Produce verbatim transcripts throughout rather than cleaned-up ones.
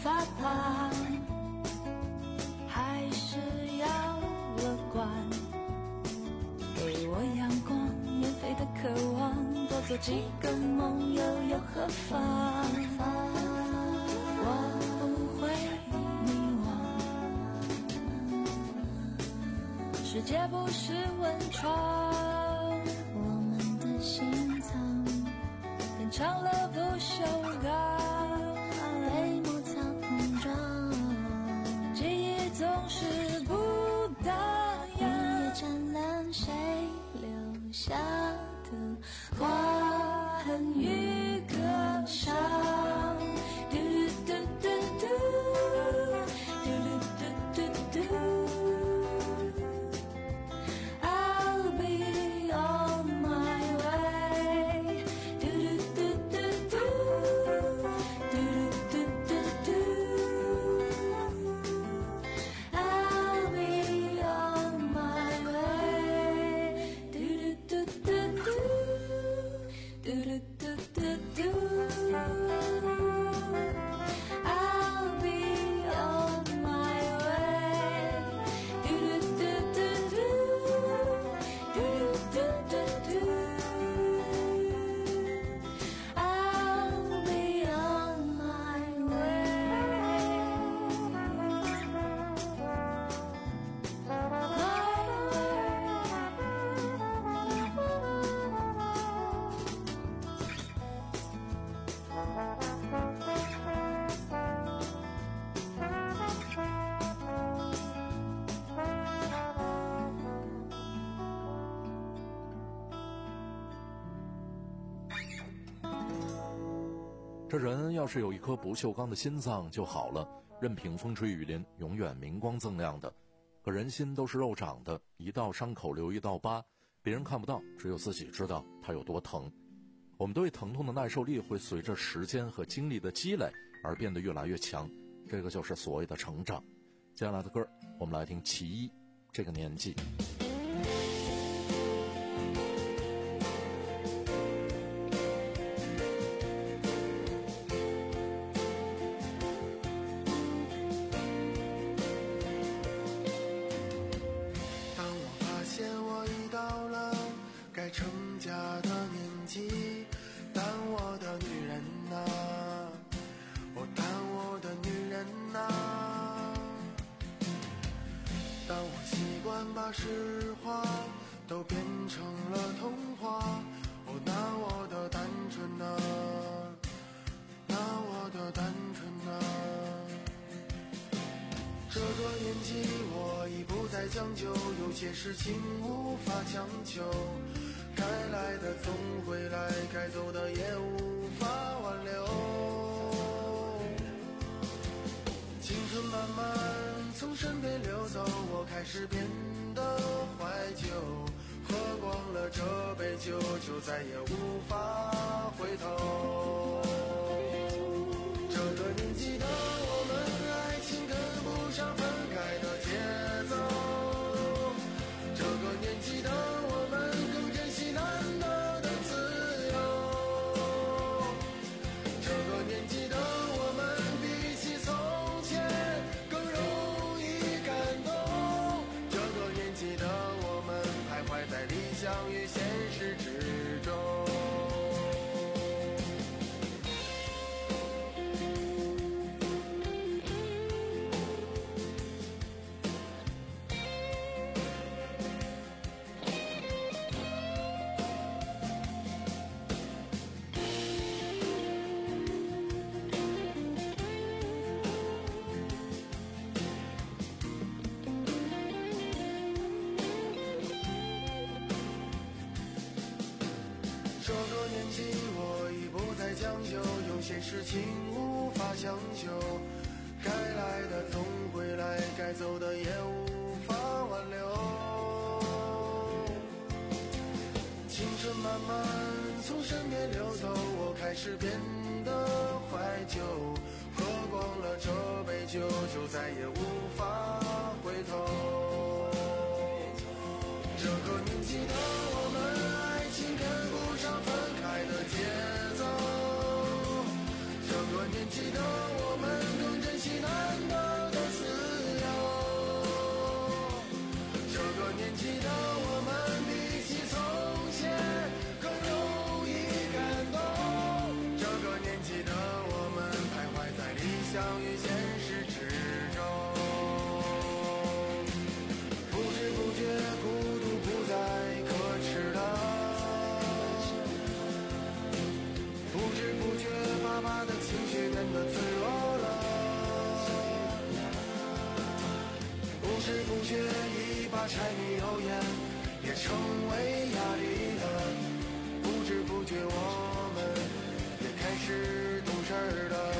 发胖，还是要乐观，给我阳光，免费的渴望，多做几个梦又有何妨？我不会迷惘，世界不是温床，我们的心脏变成了不锈钢，被摩擦碰撞，记忆总是不荡漾。音乐灿烂，谁留下的花痕与歌伤？嘟嘟嘟嘟嘟嘟嘟嘟嘟。I'll be on my way. Do do do do do do do do do. I'll be on my way. Do do do do do do do do do. I'll be on my way. Do do do do do do do do. I'll be on my way. 这人要是有一颗不锈钢的心脏就好了，任凭风吹雨淋，永远明光锃亮的。可人心都是肉长的，一道伤口留一道疤，别人看不到，只有自己知道它有多疼。我们对疼痛的耐受力会随着时间和精力的积累而变得越来越强，这个就是所谓的成长。接下来的歌，我们来听其一，这个年纪。 该成家的年纪，但我的女人啊，哦，但我的女人啊，当我习惯把实话都变成了童话，哦，那我的单纯啊，那我的单纯啊，这个年纪我已不再将就，有些事情无法强求，该来的总会来，该走的也无法挽留。青春慢慢从身边流走，我开始变得怀旧，喝光了这杯酒，就再也无法回头。这个年纪的我们，爱情跟不上分开的节奏，这个年纪的我们更珍惜难得的自由，这个年纪的我们比起从前更容易感动，这个年纪的我们徘徊在理想与现实之中。有些事情无法强求，该来的总会来，该走的也无法挽留。青春慢慢从身边流走，我开始变得怀旧，喝光了这杯酒，就再也无法回头。这个年纪的我们，爱情跟不上分开的节奏，这个年纪的我们更珍惜知不觉一把柴米油盐也成为压力了，不知不觉我们也开始懂事儿了。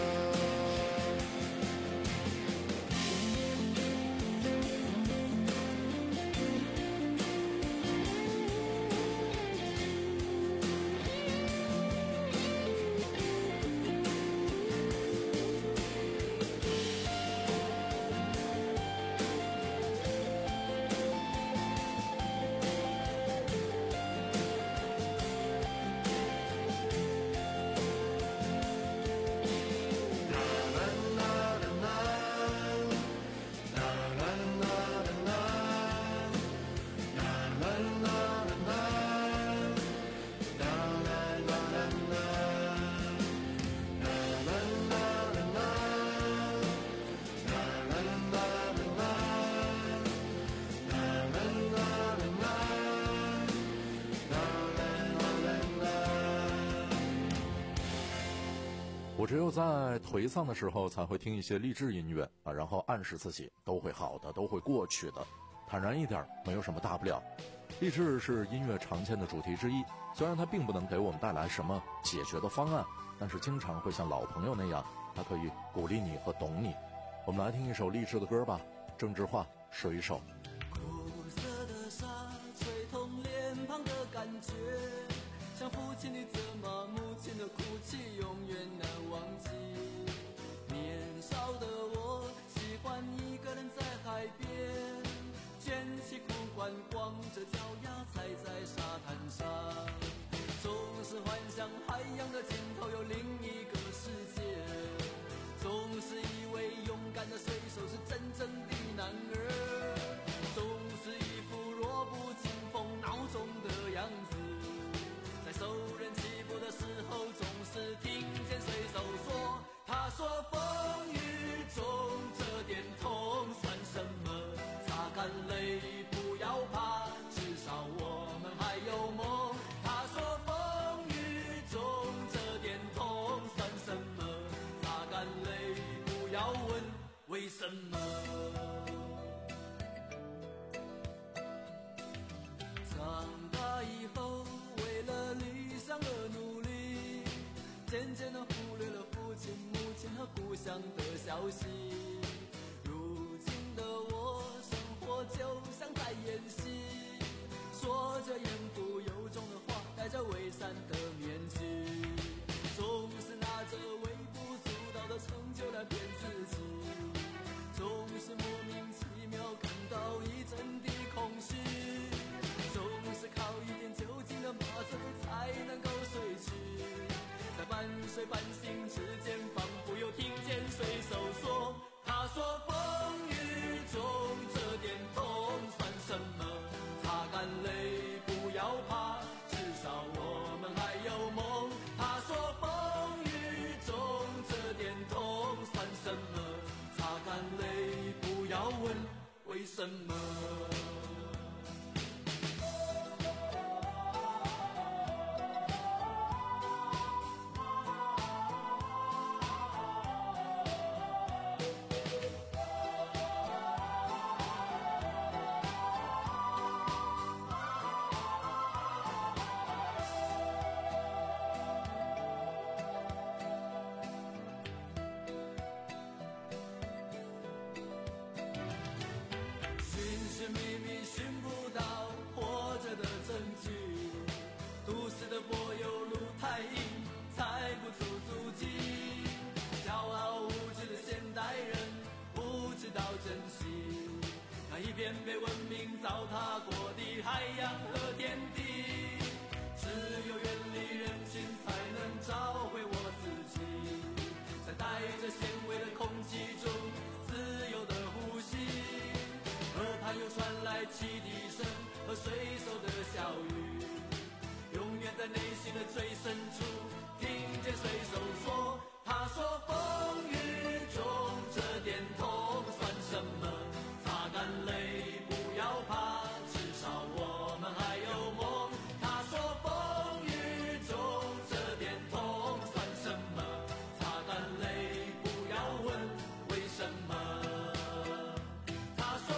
我只有在颓丧的时候才会听一些励志音乐啊，然后暗示自己都会好的，都会过去的，坦然一点，没有什么大不了。励志是音乐常见的主题之一，虽然它并不能给我们带来什么解决的方案，但是经常会像老朋友那样，它可以鼓励你和懂你。我们来听一首励志的歌吧，郑智化《水手》。 苦涩的沙吹痛脸庞的感觉，像父亲的责骂，母亲的哭泣，永远难忘记。年少的我喜欢一个人在海边，卷起裤管，光着脚丫踩在沙滩上，总是幻想海洋的尽头有另一个世界，总是以为勇敢的水手是真正的男儿，总是一副弱不禁风孬种的样子，在受人欺负的时候总是听见水手说，他说风雨中这点痛算什么，擦干泪不要怕，至少我们还有梦。他说风雨中这点痛算什么，擦干泪不要问为什么。长大以后为了理想而努力，渐渐地忽略了父亲母亲和故乡的消息，如今的我生活就像在演戏，说着言不由衷的话，戴着伪善的面具，总是拿着微不足道的成就来骗自己，总是莫名其妙感到一阵的空虚，总是靠一点酒精的麻醉才能够睡去，在半睡半醒之间，仿佛又听见水手说，他说风雨中这点痛算什么，擦干泪不要怕，至少我们还有梦。他说风雨中这点痛算什么，擦干泪不要问为什么。一片被文明糟蹋过的海洋和天地，只有远离人群才能找回我自己，在带着纤维的空气中自由的呼吸，河畔又传来汽笛声和水手的笑语，永远在内心的最深处听见水手说，他说风雨中这点痛算什么，擦干泪不要怕，至少我们还有梦。他说风雨中这点痛算什么，擦干泪不要问为什么。他说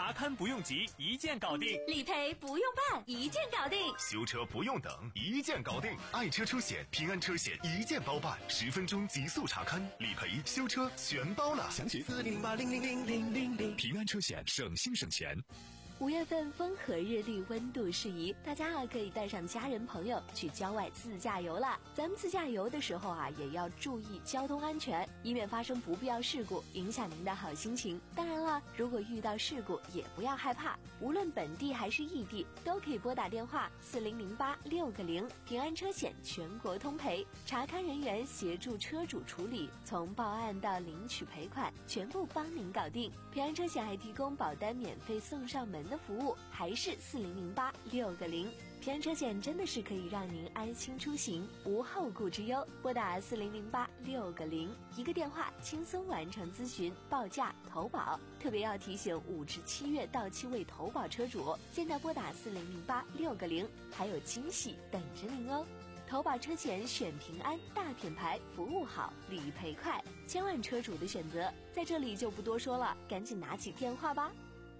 查看不用急，一键搞定； 理赔不用办，一键搞定； 修车不用等，一键搞定。爱车车险、平安车险一键包办，十分钟极速查看，理赔、修车全包了。详询四零零八零零零零零零。平安车险，省心省钱。 五月份风和日丽，温度适宜，大家啊可以带上家人朋友去郊外自驾游了。咱们自驾游的时候啊，也要注意交通安全，以免发生不必要事故，影响您的好心情。当然了，如果遇到事故也不要害怕，无论本地还是异地，都可以拨打电话四零零八六个零，平安车险全国通赔，查看人员协助车主处理，从报案到领取赔款，全部帮您搞定。平安车险还提供保单免费送上门的服务，还是四零零八六个零。平安车险真的是可以让您安心出行，无后顾之忧。拨打四零零八六个零，一个电话轻松完成咨询、报价、投保。特别要提醒五至七月到期未投保车主，现在拨打四零零八六个零，还有惊喜等着您哦。投保车险选平安，大品牌，服务好，理赔快，千万车主的选择，在这里就不多说了，赶紧拿起电话吧。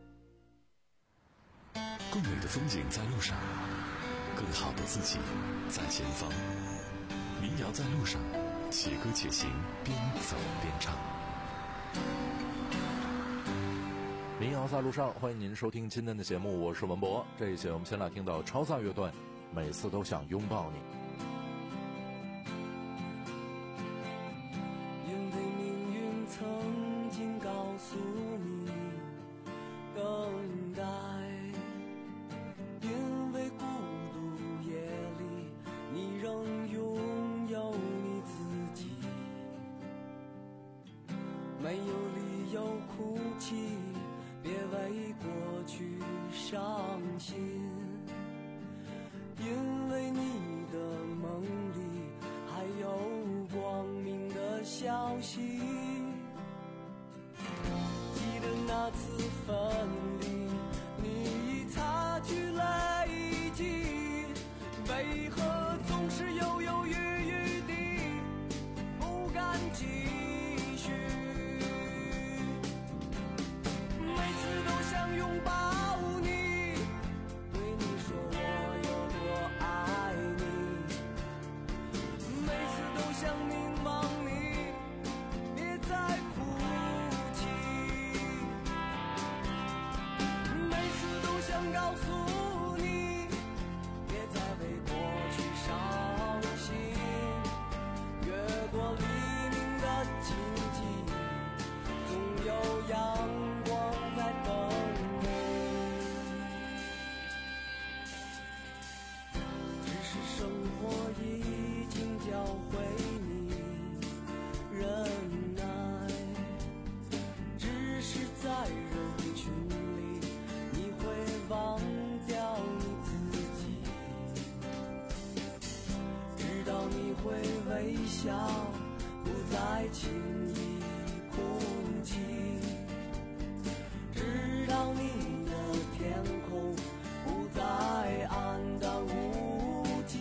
更美的风景在路上，更好的自己在前方。民谣在路上，且歌且行，边走边唱。 民谣在路上，欢迎您收听今天的节目，我是文博。这一节我们先来听到超载乐队，每次都想拥抱你。 因为命运曾经告诉你等待，因为孤独夜里你仍拥有你自己，没有理由哭泣，别为过去伤心，因为你的梦里还有光明的消息。记得那次分离，你擦去泪迹，为何总是犹犹豫豫地不敢继续，每次都想拥抱你，对你说我有多爱你，每次都想凝望你，别再哭泣，每次都想告诉你，别再为过去伤心，越过黎明的荆棘，总有阳光在等你，只是生活已经教会你忍耐，只是在人群里你会忘掉你自己，直到你会微笑，不再轻易哭泣，直到你的天空不再黯淡无际，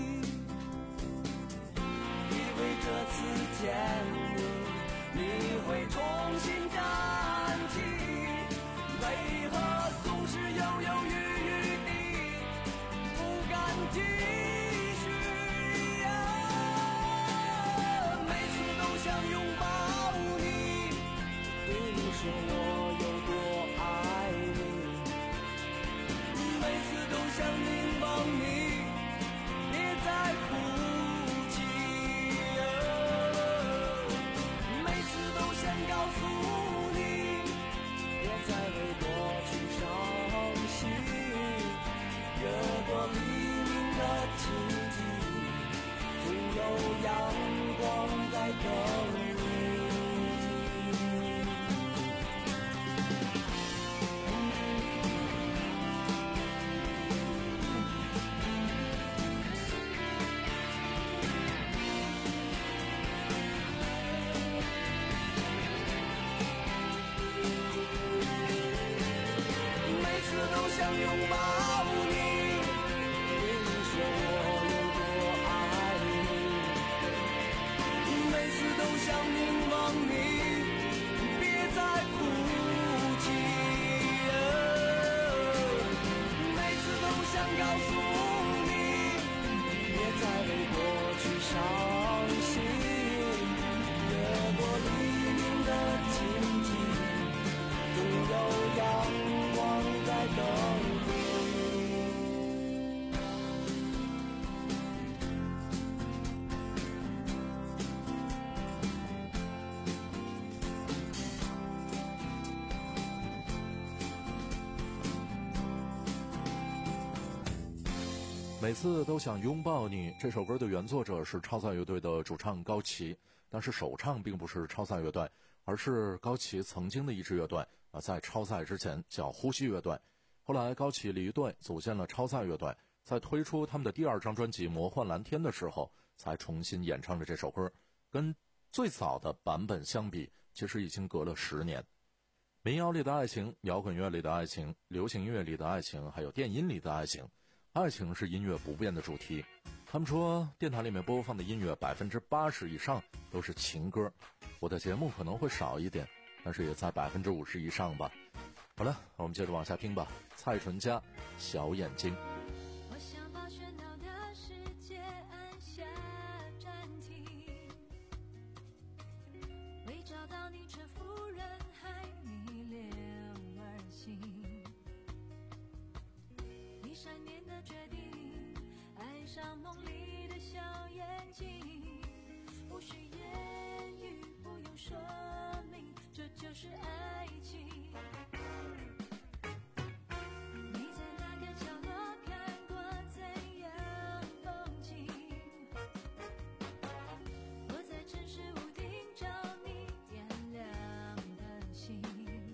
以为这次见你你会重新站起，为何总是犹犹豫豫地不敢继续，每次都想拥抱你，对你说我有多爱你，每次都想凝望你，别再哭泣，每次都想告诉你，别再为过去伤心，越过黎明的荆棘，总有阳光在等你。 伤心，越过黎明的荆棘，总有阳光在等你。 每次都想拥抱你。这首歌的原作者是超载乐队的主唱高旗，但是首唱并不是超载乐队，而是高旗曾经的一支乐队啊，在超载之前叫呼吸乐队。后来高旗离队，组建了超载乐队，在推出他们的第二张专辑《魔幻蓝天》的时候，才重新演唱了这首歌。跟最早的版本相比，其实已经隔了十年。民谣里的爱情，摇滚乐里的爱情，流行乐里的爱情，还有电音里的爱情。爱情是音乐不变的主题。他们说电台里面播放的音乐百分之八十以上都是情歌，我的节目可能会少一点，但是也在百分之五十以上吧。好了，我们接着往下听吧。蔡淳佳，小眼睛。 我想把喧闹的世界按下暂停，为找到你沉浮人海逆流而行，你闪电的决定，爱上梦里的小眼睛，无需言语，不用说明，这就是爱情。你在哪个角落看过怎样风景？我在城市屋顶找你点亮的心，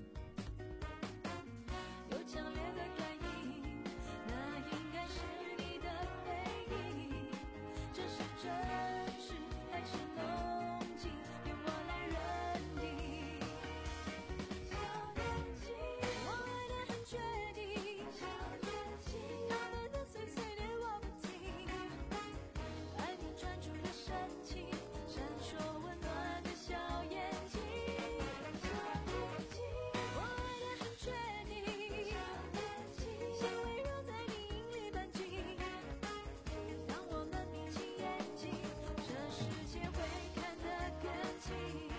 有强烈的感应，那应该是你的背影，这是真实还是梦境，由我来认定。小眼睛，我爱得很确定，小眼睛，他们的碎碎念我不听，爱你专注的深情，闪烁温暖的小眼睛，小眼睛，我爱得很确定，小眼睛，心围绕在你引力般近，当我们闭起眼睛，这世界会看得更清。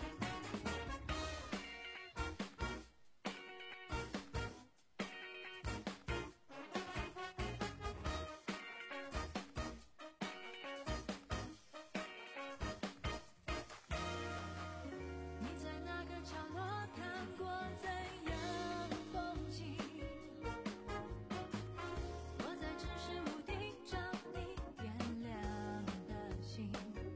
你在哪个角落看过怎样风景？我在城市屋顶找你点亮的心，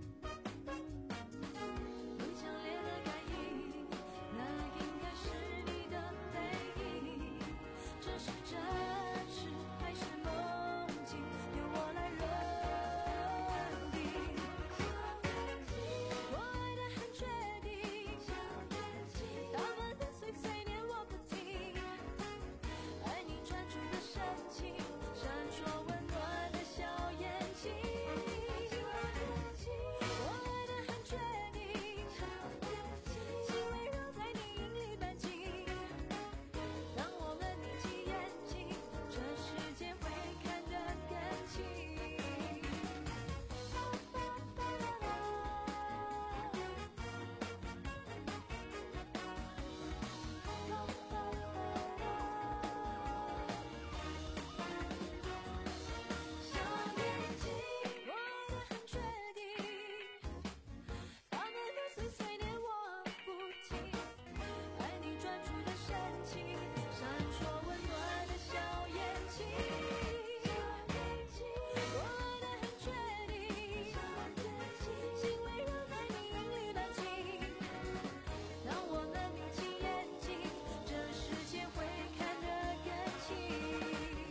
有强烈的感应，那应该是你的背影，这是真实还是梦境，由我来认定。小眼睛，我爱得很确定，小眼睛，他们的碎碎念我不听，爱你专注的深情，闪烁温暖的小眼睛，小眼睛，我爱得很确定，小眼睛，心围绕在你引力般近，当我们闭起眼睛，这世界会看得更清。小眼睛，我爱得很确定，他们的碎碎念我不听，爱你专注的深情，闪烁温暖的小眼睛，小眼睛，我爱得很确定，小眼睛，心围绕在你引力般近，当我们闭起眼睛，这世界会看得更清。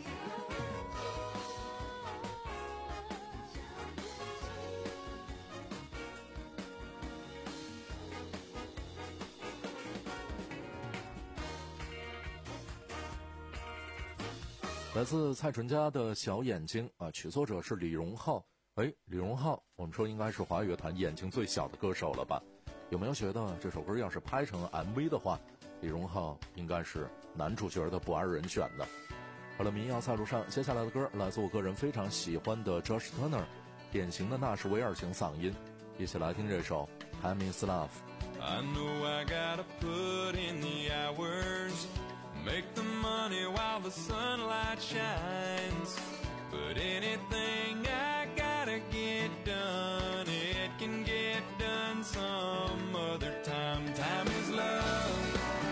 来自蔡淳佳的小眼睛啊，曲作者是李荣浩。哎，李荣浩，我们说应该是华语乐坛眼睛最小的歌手了吧？有没有觉得这首歌要是拍成 M V 的话，李荣浩应该是男主角的不二人选呢？好了，民谣在路上，接下来的歌来自我个人非常喜欢的 Josh Turner， 典型的纳什维尔型嗓音。一起来听这首 Time is Love。I know I gotta put in the hours, make the money while the sunlight shines, but anything I gotta get done, it can get done some other time. Time is love,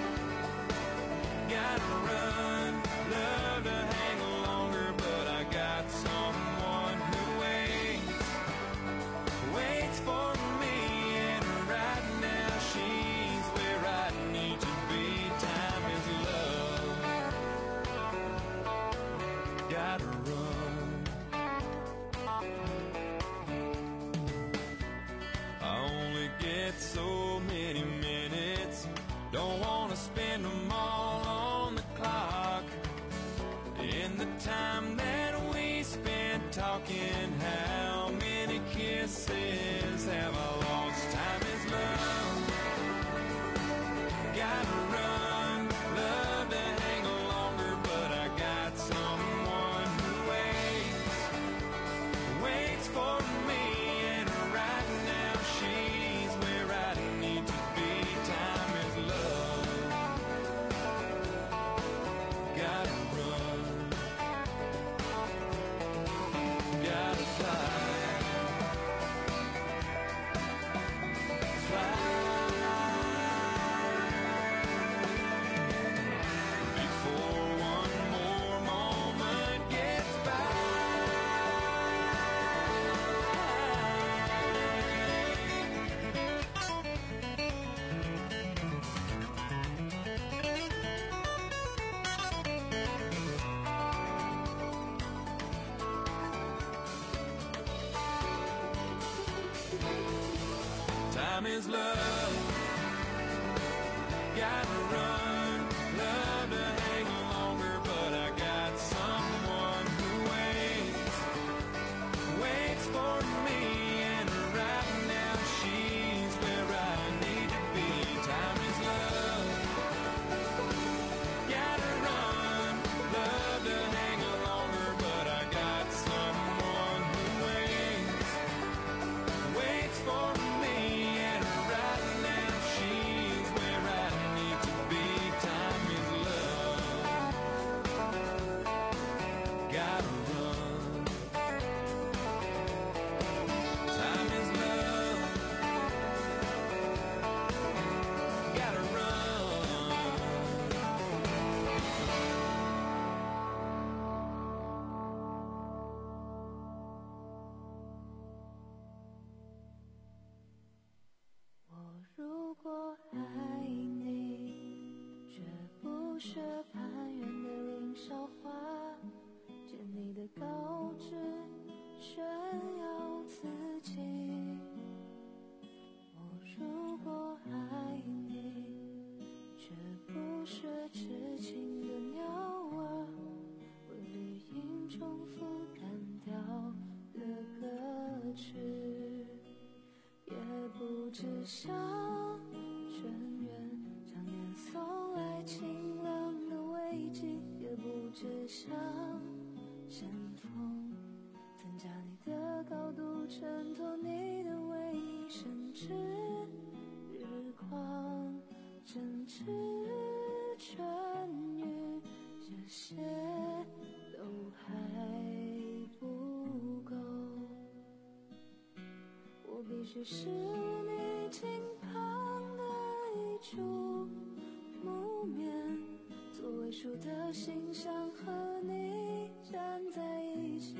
gotta run, love to hang longer, but I got someone who waits, waits for me, and right now she's where I need to be. Time is love, gotta run. I only get so many minutes, don't wanna spend them all on the clock. In the time that we spent talking, how many kisses have I lost? Time is love, gotta run, love to hang longer, but I got someone who waits, waits for me, and right now she's where I need to be. Time is love, gotta run, gotta fly, fly before one more moment gets by. Time is love, gotta run, love to hang longer, but I got someone who waits, waits for me, and right now she's where I need to be. Time is love, gotta run, love to hang longer, but I got someone who waits, waits for me, and right now she's where I need to be. Time is love, gotta run. Time is love, gotta run. 我如果爱你，却不学攀援的林少华，借你的高枝炫耀自己。我如果爱你，却不学痴情的鸟儿，为绿荫重复单调的歌曲。也不只想全员常年送来清冷的慰藉，也不只想山峰增加你的高度，衬托你的唯一，甚至日光针织春雨，这些都还不够。我必须是你近旁的一株木棉，做尾数的形象和你站在一起。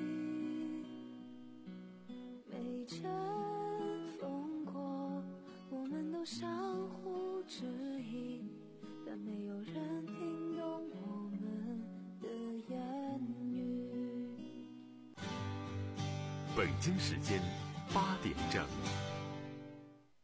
每一阵风过，我们都相互质疑，但没有人听懂我们的言语。 北京时间八点整。